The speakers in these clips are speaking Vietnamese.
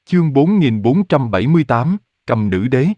Chương 4478, cầm nữ đế.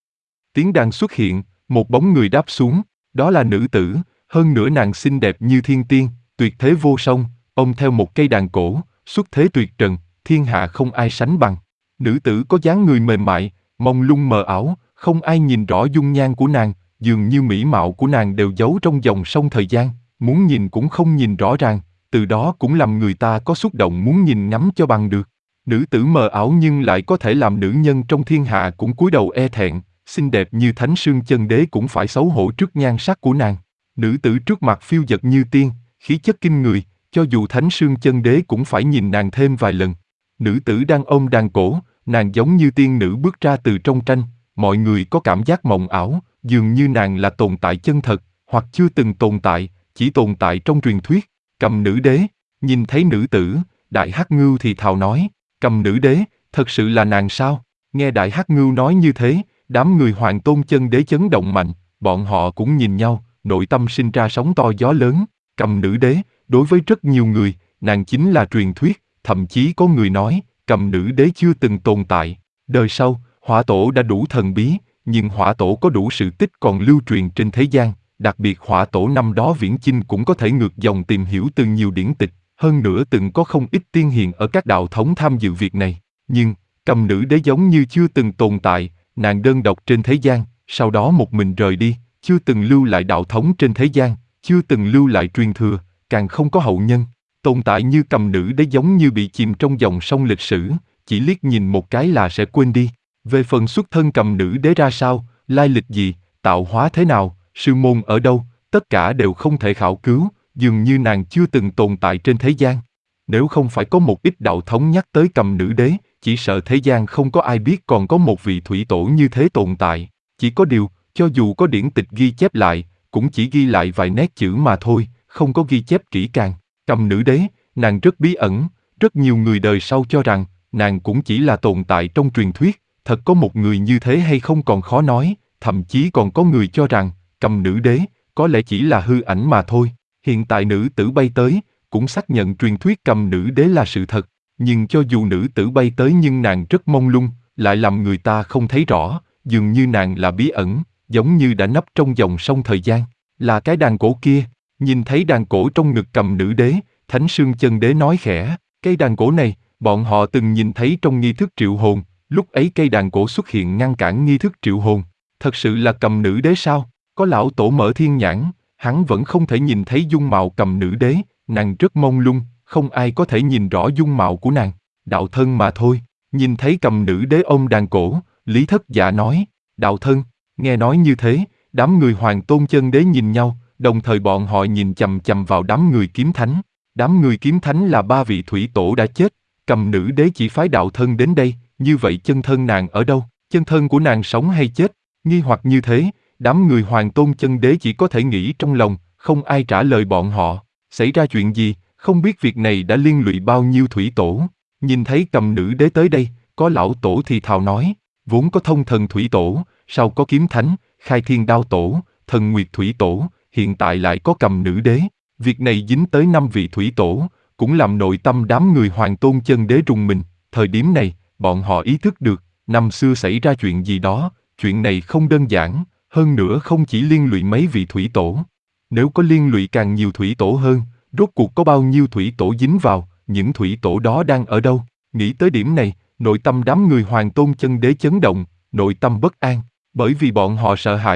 Tiếng đàn xuất hiện, một bóng người đáp xuống, đó là nữ tử, hơn nữa nàng xinh đẹp như thiên tiên, tuyệt thế vô song, ôm theo một cây đàn cổ, xuất thế tuyệt trần, thiên hạ không ai sánh bằng. Nữ tử có dáng người mềm mại, mông lung mờ ảo, không ai nhìn rõ dung nhan của nàng, dường như mỹ mạo của nàng đều giấu trong dòng sông thời gian, muốn nhìn cũng không nhìn rõ ràng, từ đó cũng làm người ta có xúc động muốn nhìn ngắm cho bằng được. Nữ tử mờ ảo nhưng lại có thể làm nữ nhân trong thiên hạ cũng cúi đầu e thẹn, xinh đẹp như Thánh Sương Chân Đế cũng phải xấu hổ trước nhan sắc của nàng. Nữ tử trước mặt phiêu dật như tiên, khí chất kinh người, cho dù Thánh Sương Chân Đế cũng phải nhìn nàng thêm vài lần. Nữ tử đang ôm đàn cổ, nàng giống như tiên nữ bước ra từ trong tranh, mọi người có cảm giác mộng ảo, dường như nàng là tồn tại chân thật, hoặc chưa từng tồn tại, chỉ tồn tại trong truyền thuyết. Cầm nữ đế, nhìn thấy nữ tử, Đại Hắc Ngưu thì thào nói, cầm nữ đế, thật sự là nàng sao? Nghe Đại Hắc Ngưu nói như thế, đám người Hoàng Tôn Chân Đế chấn động mạnh, bọn họ cũng nhìn nhau, nội tâm sinh ra sóng to gió lớn. Cầm nữ đế, đối với rất nhiều người, nàng chính là truyền thuyết, thậm chí có người nói, cầm nữ đế chưa từng tồn tại. Đời sau, Hỏa Tổ đã đủ thần bí, nhưng Hỏa Tổ có đủ sự tích còn lưu truyền trên thế gian, đặc biệt Hỏa Tổ năm đó viễn chinh cũng có thể ngược dòng tìm hiểu từ nhiều điển tịch, hơn nữa từng có không ít tiên hiền ở các đạo thống tham dự việc này. Nhưng, cầm nữ đế giống như chưa từng tồn tại, nàng đơn độc trên thế gian, sau đó một mình rời đi, chưa từng lưu lại đạo thống trên thế gian, chưa từng lưu lại truyền thừa, càng không có hậu nhân. Tồn tại như cầm nữ đế giống như bị chìm trong dòng sông lịch sử, chỉ liếc nhìn một cái là sẽ quên đi. Về phần xuất thân cầm nữ đế ra sao, lai lịch gì, tạo hóa thế nào, sư môn ở đâu, tất cả đều không thể khảo cứu, dường như nàng chưa từng tồn tại trên thế gian. Nếu không phải có một ít đạo thống nhắc tới cầm nữ đế, chỉ sợ thế gian không có ai biết còn có một vị thủy tổ như thế tồn tại. Chỉ có điều, cho dù có điển tịch ghi chép lại, cũng chỉ ghi lại vài nét chữ mà thôi, không có ghi chép kỹ càng. Cầm nữ đế, nàng rất bí ẩn, rất nhiều người đời sau cho rằng, nàng cũng chỉ là tồn tại trong truyền thuyết, thật có một người như thế hay không còn khó nói, thậm chí còn có người cho rằng, cầm nữ đế, có lẽ chỉ là hư ảnh mà thôi. Hiện tại nữ tử bay tới, cũng xác nhận truyền thuyết cầm nữ đế là sự thật, nhưng cho dù nữ tử bay tới nhưng nàng rất mông lung, lại làm người ta không thấy rõ, dường như nàng là bí ẩn, giống như đã nấp trong dòng sông thời gian. Là cái đàn cổ kia, nhìn thấy đàn cổ trong ngực cầm nữ đế, Thánh Sương Chân Đế nói khẽ, cây đàn cổ này, bọn họ từng nhìn thấy trong nghi thức triệu hồn, lúc ấy cây đàn cổ xuất hiện ngăn cản nghi thức triệu hồn, thật sự là cầm nữ đế sao? Có lão tổ mở thiên nhãn, hắn vẫn không thể nhìn thấy dung mạo cầm nữ đế, nàng rất mông lung, không ai có thể nhìn rõ dung mạo của nàng, đạo thân mà thôi. Nhìn thấy cầm nữ đế ôm đàn cổ, Lý Thất Dạ nói, đạo thân. Nghe nói như thế, đám người Hoàng Tôn Chân Đế nhìn nhau, đồng thời bọn họ nhìn chằm chằm vào đám người kiếm thánh. Đám người kiếm thánh là 3 vị thủy tổ đã chết, cầm nữ đế chỉ phái đạo thân đến đây, như vậy chân thân nàng ở đâu? Chân thân của nàng sống hay chết? Nghi hoặc như thế, đám người Hoàng Tôn Chân Đế chỉ có thể nghĩ trong lòng, không ai trả lời bọn họ. Xảy ra chuyện gì, không biết việc này đã liên lụy bao nhiêu thủy tổ. Nhìn thấy cầm nữ đế tới đây, có lão tổ thì thào nói, vốn có thông thần thủy tổ, sau có kiếm thánh, khai thiên đao tổ, thần nguyệt thủy tổ, hiện tại lại có cầm nữ đế. Việc này dính tới 5 vị thủy tổ, cũng làm nội tâm đám người Hoàng Tôn Chân Đế rùng mình. Thời điểm này, bọn họ ý thức được, năm xưa xảy ra chuyện gì đó, chuyện này không đơn giản, hơn nữa không chỉ liên lụy mấy vị thủy tổ. Nếu có liên lụy càng nhiều thủy tổ hơn, rốt cuộc có bao nhiêu thủy tổ dính vào, những thủy tổ đó đang ở đâu? Nghĩ tới điểm này, nội tâm đám người Hoàng Tôn Chân Đế chấn động, nội tâm bất an, bởi vì bọn họ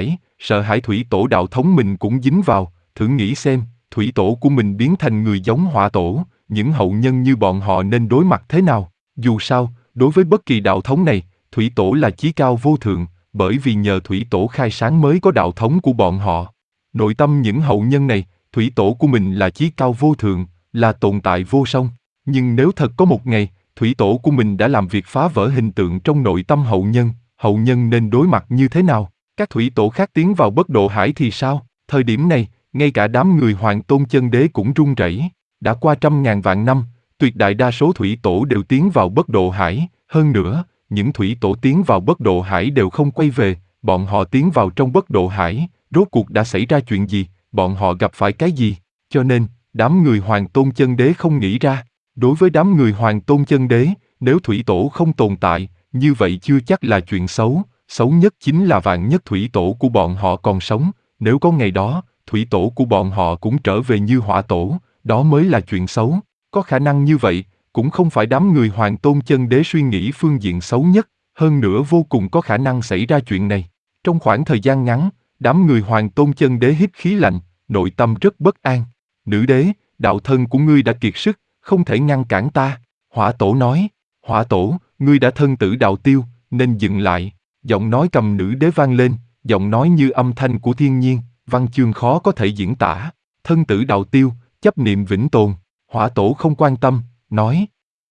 sợ hãi thủy tổ đạo thống mình cũng dính vào. Thử nghĩ xem, thủy tổ của mình biến thành người giống Hỏa Tổ, những hậu nhân như bọn họ nên đối mặt thế nào? Dù sao, đối với bất kỳ đạo thống này, thủy tổ là chí cao vô thượng, bởi vì nhờ thủy tổ khai sáng mới có đạo thống của bọn họ. Nội tâm những hậu nhân này, thủy tổ của mình là chí cao vô thượng, là tồn tại vô song. Nhưng nếu thật có một ngày, thủy tổ của mình đã làm việc phá vỡ hình tượng trong nội tâm hậu nhân nên đối mặt như thế nào? Các thủy tổ khác tiến vào bất độ hải thì sao? Thời điểm này, ngay cả đám người Hoàng Tôn Chân Đế cũng run rẩy. Đã qua 100.000 vạn năm, tuyệt đại đa số thủy tổ đều tiến vào bất độ hải. Hơn nữa, những thủy tổ tiến vào bất độ hải đều không quay về. Bọn họ tiến vào trong bất độ hải, rốt cuộc đã xảy ra chuyện gì? Bọn họ gặp phải cái gì? Cho nên, đám người Hoàng Tôn Chân Đế không nghĩ ra. Đối với đám người Hoàng Tôn Chân Đế, Nếu thủy tổ không tồn tại, như vậy chưa chắc là chuyện xấu, xấu nhất chính là vạn nhất thủy tổ của bọn họ còn sống, nếu có ngày đó, thủy tổ của bọn họ cũng trở về như hỏa tổ, đó mới là chuyện xấu. Có khả năng như vậy, cũng không phải đám người Hoàng Tôn Chân Đế suy nghĩ phương diện xấu nhất, hơn nữa vô cùng có khả năng xảy ra chuyện này. Trong khoảng thời gian ngắn, đám người Hoàng Tôn Chân Đế hít khí lạnh, nội tâm rất bất an. Nữ đế, đạo thân của ngươi đã kiệt sức, không thể ngăn cản ta. Hỏa tổ nói, Hỏa tổ, ngươi đã thân tử đạo tiêu, nên dừng lại. Giọng nói cầm nữ đế vang lên, giọng nói như âm thanh của thiên nhiên, văn chương khó có thể diễn tả. Thân tử đạo tiêu, chấp niệm vĩnh tồn. Hỏa tổ không quan tâm, nói.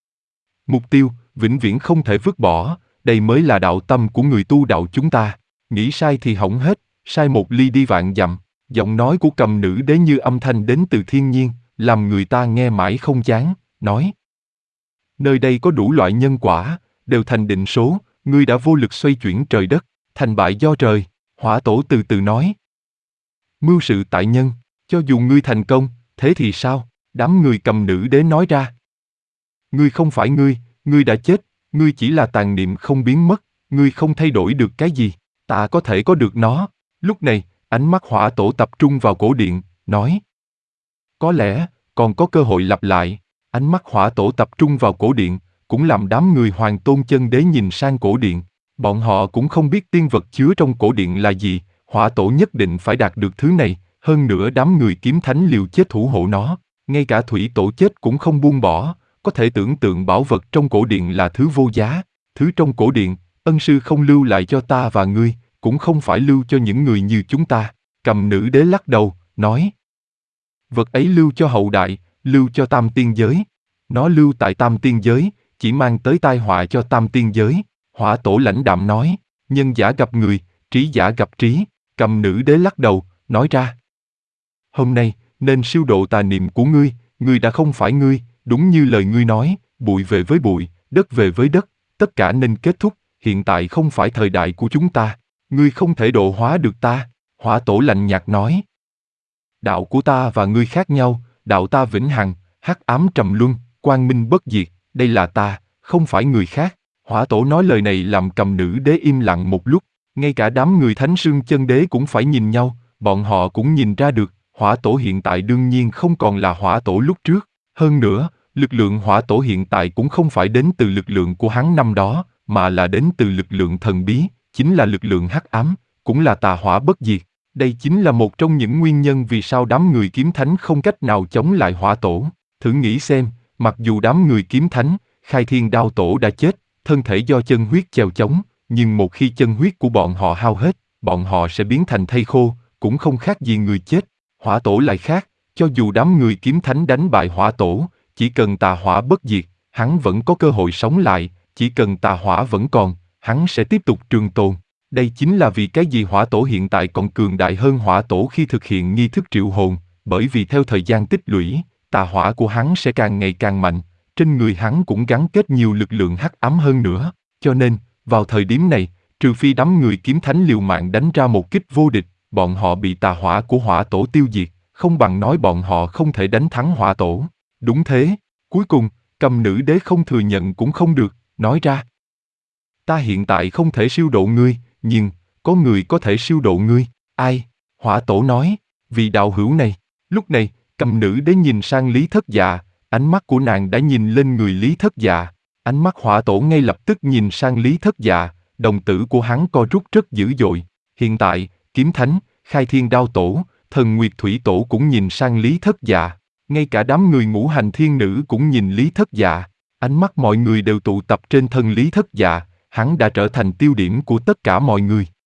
Mục tiêu, vĩnh viễn không thể vứt bỏ, đây mới là đạo tâm của người tu đạo chúng ta. Nghĩ sai thì hỏng hết, sai một ly đi vạn dặm. Giọng nói của cầm nữ đế như âm thanh đến từ thiên nhiên, làm người ta nghe mãi không chán, nói. Nơi đây có đủ loại nhân quả, đều thành định số, ngươi đã vô lực xoay chuyển trời đất, thành bại do trời. Hỏa tổ từ từ nói. Mưu sự tại nhân, cho dù ngươi thành công, thế thì sao? Đám người cầm nữ đế nói ra. Ngươi không phải ngươi đã chết, ngươi chỉ là tàn niệm không biến mất, ngươi không thay đổi được cái gì, ta có thể có được nó. Lúc này, ánh mắt hỏa tổ tập trung vào cổ điện, nói. Có lẽ, còn có cơ hội lặp lại. Ánh mắt hỏa tổ tập trung vào cổ điện, cũng làm đám người Hoàng Tôn Chân Đế nhìn sang cổ điện. Bọn họ cũng không biết tiên vật chứa trong cổ điện là gì, hỏa tổ nhất định phải đạt được thứ này, hơn nữa đám người kiếm thánh liều chết thủ hộ nó. Ngay cả thủy tổ chết cũng không buông bỏ, có thể tưởng tượng bảo vật trong cổ điện là thứ vô giá. Thứ trong cổ điện, ân sư không lưu lại cho ta và ngươi, cũng không phải lưu cho những người như chúng ta. Cầm nữ đế lắc đầu, nói. Vật ấy lưu cho hậu đại, lưu cho tam tiên giới. Nó lưu tại tam tiên giới, chỉ mang tới tai họa cho tam tiên giới. Hỏa tổ lãnh đạm nói, nhân giả gặp người, trí giả gặp trí. Cầm nữ đế lắc đầu, nói ra. Hôm nay, nên siêu độ tà niệm của ngươi đã không phải ngươi, đúng như lời ngươi nói, bụi về với bụi, đất về với đất, tất cả nên kết thúc, hiện tại không phải thời đại của chúng ta, ngươi không thể độ hóa được ta. Hỏa tổ lạnh nhạt nói. Đạo của ta và ngươi khác nhau, đạo ta vĩnh hằng, hắc ám trầm luân, quang minh bất diệt, đây là ta, không phải người khác. Hỏa tổ nói lời này làm cầm nữ đế im lặng một lúc, ngay cả đám người Thánh Sương Chân Đế cũng phải nhìn nhau, bọn họ cũng nhìn ra được, hỏa tổ hiện tại đương nhiên không còn là hỏa tổ lúc trước. Hơn nữa, lực lượng hỏa tổ hiện tại cũng không phải đến từ lực lượng của hắn năm đó, mà là đến từ lực lượng thần bí, chính là lực lượng hắc ám, cũng là tà hỏa bất diệt. Đây chính là một trong những nguyên nhân vì sao đám người kiếm thánh không cách nào chống lại hỏa tổ. Thử nghĩ xem, mặc dù đám người kiếm thánh, khai thiên đao tổ đã chết, thân thể do chân huyết chèo chống, nhưng một khi chân huyết của bọn họ hao hết, bọn họ sẽ biến thành thây khô, cũng không khác gì người chết. Hỏa tổ lại khác, cho dù đám người kiếm thánh đánh bại hỏa tổ, chỉ cần tà hỏa bất diệt, hắn vẫn có cơ hội sống lại, chỉ cần tà hỏa vẫn còn, hắn sẽ tiếp tục trường tồn. Đây chính là vì cái gì hỏa tổ hiện tại còn cường đại hơn hỏa tổ khi thực hiện nghi thức triệu hồn, bởi vì theo thời gian tích lũy, tà hỏa của hắn sẽ càng ngày càng mạnh, trên người hắn cũng gắn kết nhiều lực lượng hắc ám hơn nữa, cho nên, vào thời điểm này, trừ phi đám người kiếm thánh liều mạng đánh ra một kích vô địch, bọn họ bị tà hỏa của hỏa tổ tiêu diệt, không bằng nói bọn họ không thể đánh thắng hỏa tổ. Đúng thế, cuối cùng, cầm nữ đế không thừa nhận cũng không được, nói ra. Ta hiện tại không thể siêu độ ngươi, nhưng, có người có thể siêu độ ngươi. Ai? Hỏa tổ nói, vì đạo hữu này. Lúc này, cầm nữ đế nhìn sang Lý Thất Dạ, ánh mắt của nàng đã nhìn lên người Lý Thất Dạ. Ánh mắt hỏa tổ ngay lập tức nhìn sang Lý Thất Dạ, đồng tử của hắn co rút rất dữ dội. Hiện tại, kiếm thánh, khai thiên đao tổ, thần nguyệt thủy tổ cũng nhìn sang Lý Thất Dạ. Ngay cả đám người ngũ hành thiên nữ cũng nhìn Lý Thất Dạ. Ánh mắt mọi người đều tụ tập trên thân Lý Thất Dạ, hắn đã trở thành tiêu điểm của tất cả mọi người.